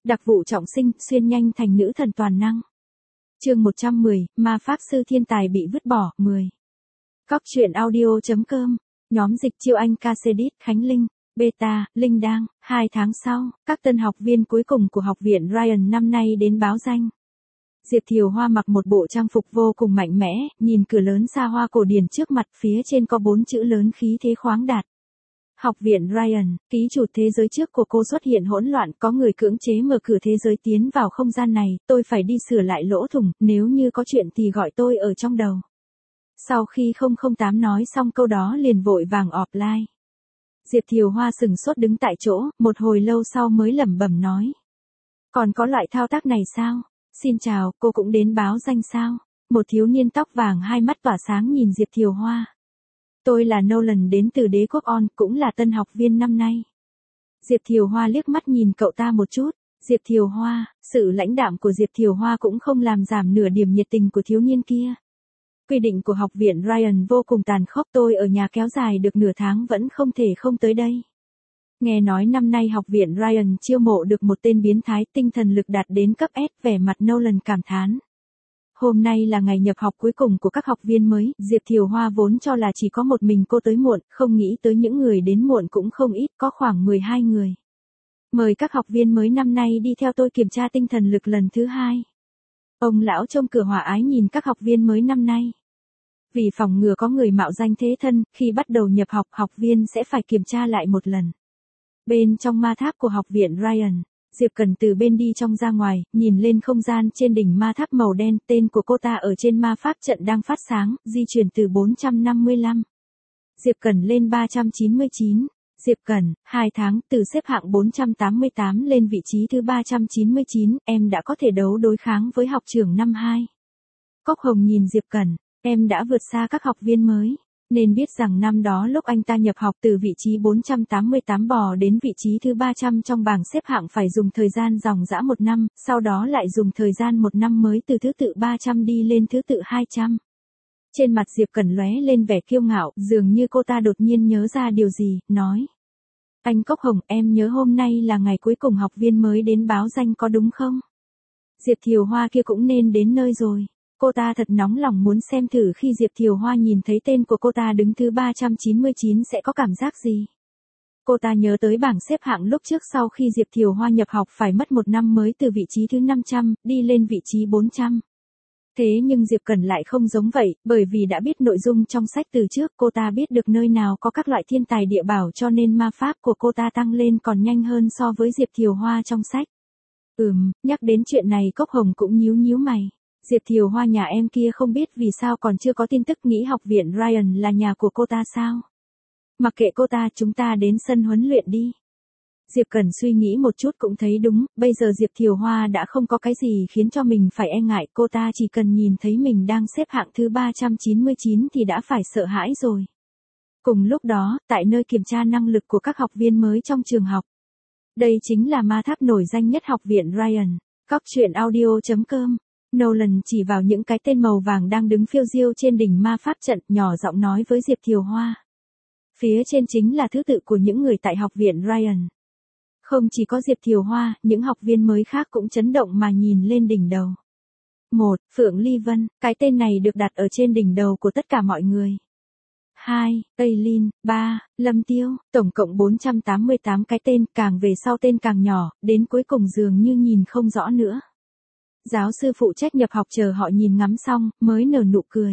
Đặc vụ trọng sinh, xuyên nhanh thành nữ thần toàn năng. Chương 110, ma pháp sư thiên tài bị vứt bỏ, 10. Cóc truyện audio.com, nhóm dịch chiêu Anh Casedit, Khánh Linh, Beta, Linh Đang, 2 tháng sau, các tân học viên cuối cùng của học viện Ryan năm nay đến báo danh. Diệp Thiều Hoa mặc một bộ trang phục vô cùng mạnh mẽ, nhìn cửa lớn xa hoa cổ điển trước mặt, phía trên có 4 chữ lớn khí thế khoáng đạt. Học viện Ryan, ký chủ thế giới trước của cô xuất hiện hỗn loạn, có người cưỡng chế mở cửa thế giới tiến vào không gian này, tôi phải đi sửa lại lỗ thủng, nếu như có chuyện thì gọi tôi ở trong đầu. Sau khi 008 nói xong câu đó liền vội vàng offline. Diệp Thiều Hoa sừng sốt đứng tại chỗ, một hồi lâu sau mới lẩm bẩm nói. Còn có loại thao tác này sao? Xin chào, cô cũng đến báo danh sao? Một thiếu niên tóc vàng hai mắt tỏa sáng nhìn Diệp Thiều Hoa. Tôi là Nolan đến từ Đế quốc On, cũng là tân học viên năm nay. Diệp Thiều Hoa liếc mắt nhìn cậu ta một chút. Diệp Thiều Hoa, sự lãnh đạm của Diệp Thiều Hoa cũng không làm giảm nửa điểm nhiệt tình của thiếu niên kia. Quy định của học viện Ryan vô cùng tàn khốc, tôi ở nhà kéo dài được nửa tháng vẫn không thể không tới đây. Nghe nói năm nay học viện Ryan chiêu mộ được một tên biến thái tinh thần lực đạt đến cấp S, vẻ mặt Nolan cảm thán. Hôm nay là ngày nhập học cuối cùng của các học viên mới, Diệp Thiều Hoa vốn cho là chỉ có một mình cô tới muộn, không nghĩ tới những người đến muộn cũng không ít, có khoảng 12 người. Mời các học viên mới năm nay đi theo tôi kiểm tra tinh thần lực lần thứ 2. Ông lão trông cửa hòa ái nhìn các học viên mới năm nay. Vì phòng ngừa có người mạo danh thế thân, khi bắt đầu nhập học, học viên sẽ phải kiểm tra lại một lần. Bên trong ma tháp của học viện Ryan, Diệp Cẩn từ bên đi trong ra ngoài, nhìn lên không gian trên đỉnh ma tháp màu đen, tên của cô ta ở trên ma pháp trận đang phát sáng, di chuyển từ 455. Diệp Cẩn lên 399. Diệp Cẩn, 2 tháng, từ xếp hạng 488 lên vị trí thứ 399, em đã có thể đấu đối kháng với học trưởng năm 2. Cốc Hồng nhìn Diệp Cẩn, em đã vượt xa các học viên mới. Nên biết rằng năm đó lúc anh ta nhập học từ vị trí 488 bò đến vị trí thứ 300 trong bảng xếp hạng phải dùng thời gian dòng dã 1 năm, sau đó lại dùng thời gian 1 năm mới từ thứ tự 300 đi lên thứ tự 200. Trên mặt Diệp Cẩn lóe lên vẻ kiêu ngạo, dường như cô ta đột nhiên nhớ ra điều gì, nói. Anh Cốc Hồng, em nhớ hôm nay là ngày cuối cùng học viên mới đến báo danh có đúng không? Diệp Thiều Hoa kia cũng nên đến nơi rồi. Cô ta thật nóng lòng muốn xem thử khi Diệp Thiều Hoa nhìn thấy tên của cô ta đứng thứ 399 sẽ có cảm giác gì. Cô ta nhớ tới bảng xếp hạng lúc trước sau khi Diệp Thiều Hoa nhập học phải mất 1 năm mới từ vị trí thứ 500, đi lên vị trí 400. Thế nhưng Diệp Cẩn lại không giống vậy, bởi vì đã biết nội dung trong sách từ trước, cô ta biết được nơi nào có các loại thiên tài địa bảo cho nên ma pháp của cô ta tăng lên còn nhanh hơn so với Diệp Thiều Hoa trong sách. Nhắc đến chuyện này Cốc Hồng cũng nhíu mày. Diệp Thiều Hoa nhà em kia không biết vì sao còn chưa có tin tức, nghĩ học viện Ryan là nhà của cô ta sao? Mặc kệ cô ta, chúng ta đến sân huấn luyện đi. Diệp Cẩn suy nghĩ một chút cũng thấy đúng, bây giờ Diệp Thiều Hoa đã không có cái gì khiến cho mình phải e ngại, cô ta chỉ cần nhìn thấy mình đang xếp hạng thứ 399 thì đã phải sợ hãi rồi. Cùng lúc đó, tại nơi kiểm tra năng lực của các học viên mới trong trường học. Đây chính là ma tháp nổi danh nhất học viện Ryan. Cóc truyện audio.com. Nolan chỉ vào những cái tên màu vàng đang đứng phiêu diêu trên đỉnh ma pháp trận, nhỏ giọng nói với Diệp Thiều Hoa. Phía trên chính là thứ tự của những người tại học viện Ryan. Không chỉ có Diệp Thiều Hoa, những học viên mới khác cũng chấn động mà nhìn lên đỉnh đầu. 1. Phượng Ly Vân, cái tên này được đặt ở trên đỉnh đầu của tất cả mọi người. 2. Aileen, 3. Lâm Tiêu, tổng cộng 488 cái tên, càng về sau tên càng nhỏ, đến cuối cùng dường như nhìn không rõ nữa. Giáo sư phụ trách nhập học chờ họ nhìn ngắm xong, mới nở nụ cười.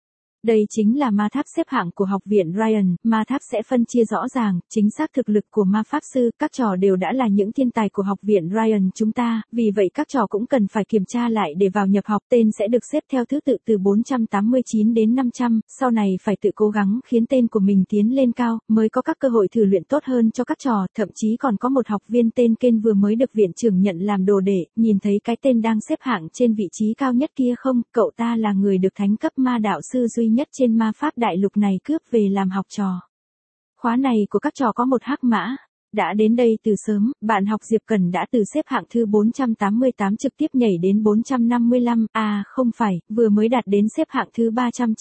Đây chính là ma tháp xếp hạng của học viện Ryan, ma tháp sẽ phân chia rõ ràng, chính xác thực lực của ma pháp sư, các trò đều đã là những thiên tài của học viện Ryan chúng ta, vì vậy các trò cũng cần phải kiểm tra lại để vào nhập học, tên sẽ được xếp theo thứ tự từ 489 đến 500, sau này phải tự cố gắng khiến tên của mình tiến lên cao, mới có các cơ hội thử luyện tốt hơn cho các trò, thậm chí còn có một học viên tên Ken vừa mới được viện trưởng nhận làm đồ đệ, nhìn thấy cái tên đang xếp hạng trên vị trí cao nhất kia không, cậu ta là người được thánh cấp ma đạo sư duy nhất trên ma pháp đại lục này cướp về làm học trò. Khóa này của các trò có một hắc mã. Đã đến đây từ sớm, bạn học Diệp Cẩn đã từ xếp hạng thứ 488 trực tiếp nhảy đến 455, không phải, vừa mới đạt đến xếp hạng thứ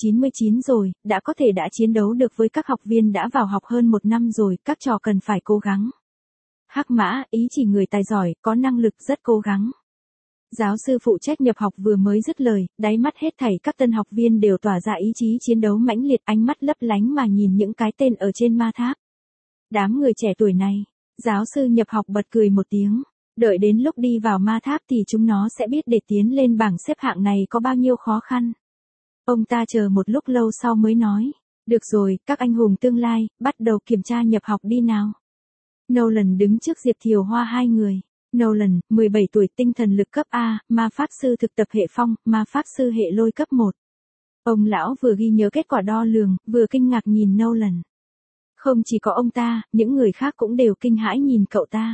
399 rồi, đã có thể đã chiến đấu được với các học viên đã vào học hơn 1 năm rồi, các trò cần phải cố gắng. Hắc mã, ý chỉ người tài giỏi, có năng lực, rất cố gắng. Giáo sư phụ trách nhập học vừa mới dứt lời, đáy mắt hết thảy các tân học viên đều tỏa ra ý chí chiến đấu mãnh liệt, ánh mắt lấp lánh mà nhìn những cái tên ở trên ma tháp. Đám người trẻ tuổi này, giáo sư nhập học bật cười một tiếng. Đợi đến lúc đi vào ma tháp thì chúng nó sẽ biết để tiến lên bảng xếp hạng này có bao nhiêu khó khăn. Ông ta chờ một lúc lâu sau mới nói. Được rồi, các anh hùng tương lai, bắt đầu kiểm tra nhập học đi nào. Nolan đứng trước Diệp Thiều Hoa hai người. Nolan, 17 tuổi, tinh thần lực cấp A, ma pháp sư thực tập hệ phong, ma pháp sư hệ lôi cấp 1. Ông lão vừa ghi nhớ kết quả đo lường, vừa kinh ngạc nhìn Nolan. Không chỉ có ông ta, những người khác cũng đều kinh hãi nhìn cậu ta.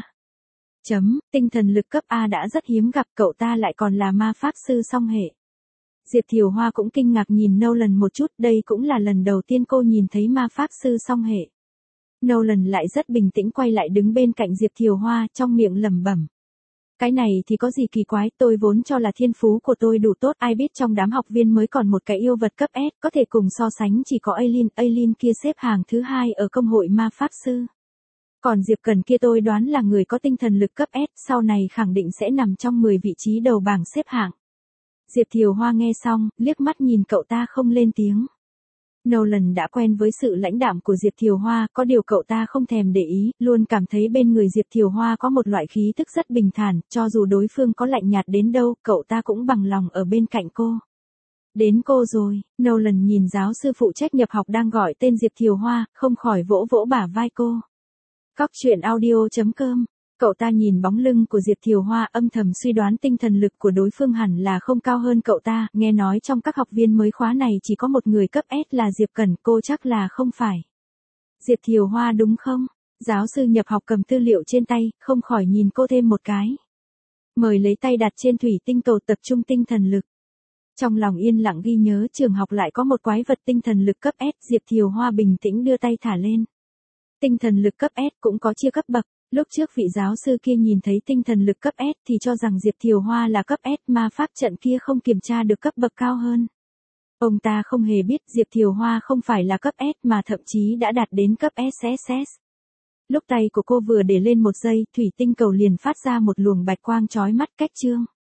Tinh thần lực cấp A đã rất hiếm gặp, cậu ta lại còn là ma pháp sư song hệ. Diệp Thiều Hoa cũng kinh ngạc nhìn Nolan một chút, đây cũng là lần đầu tiên cô nhìn thấy ma pháp sư song hệ. Nolan lại rất bình tĩnh quay lại đứng bên cạnh Diệp Thiều Hoa, trong miệng lẩm bẩm. Cái này thì có gì kỳ quái, tôi vốn cho là thiên phú của tôi đủ tốt, ai biết trong đám học viên mới còn một cái yêu vật cấp S, có thể cùng so sánh chỉ có Aileen kia xếp hàng thứ 2 ở công hội ma pháp sư. Còn Diệp Cần kia tôi đoán là người có tinh thần lực cấp S, sau này khẳng định sẽ nằm trong 10 vị trí đầu bảng xếp hạng. Diệp Thiều Hoa nghe xong, liếc mắt nhìn cậu ta không lên tiếng. Nolan đã quen với sự lãnh đạm của Diệp Thiều Hoa, có điều cậu ta không thèm để ý, luôn cảm thấy bên người Diệp Thiều Hoa có một loại khí tức rất bình thản, cho dù đối phương có lạnh nhạt đến đâu, cậu ta cũng bằng lòng ở bên cạnh cô. Đến cô rồi, Nolan nhìn giáo sư phụ trách nhập học đang gọi tên Diệp Thiều Hoa, không khỏi vỗ vỗ bả vai cô. Cóc truyện audio.com. Cậu ta nhìn bóng lưng của Diệp Thiều Hoa, âm thầm suy đoán tinh thần lực của đối phương hẳn là không cao hơn cậu ta, nghe nói trong các học viên mới khóa này chỉ có một người cấp S là Diệp Cẩn, cô chắc là không phải. Diệp Thiều Hoa đúng không? Giáo sư nhập học cầm tư liệu trên tay, không khỏi nhìn cô thêm một cái. Mời lấy tay đặt trên thủy tinh cầu tập trung tinh thần lực. Trong lòng yên lặng ghi nhớ trường học lại có một quái vật tinh thần lực cấp S, Diệp Thiều Hoa bình tĩnh đưa tay thả lên. Tinh thần lực cấp S cũng có chia cấp bậc. Lúc trước vị giáo sư kia nhìn thấy tinh thần lực cấp S thì cho rằng Diệp Thiều Hoa là cấp S, ma pháp trận kia không kiểm tra được cấp bậc cao hơn. Ông ta không hề biết Diệp Thiều Hoa không phải là cấp S mà thậm chí đã đạt đến cấp SSS. Lúc tay của cô vừa để lên một giây, thủy tinh cầu liền phát ra một luồng bạch quang chói mắt cách chương.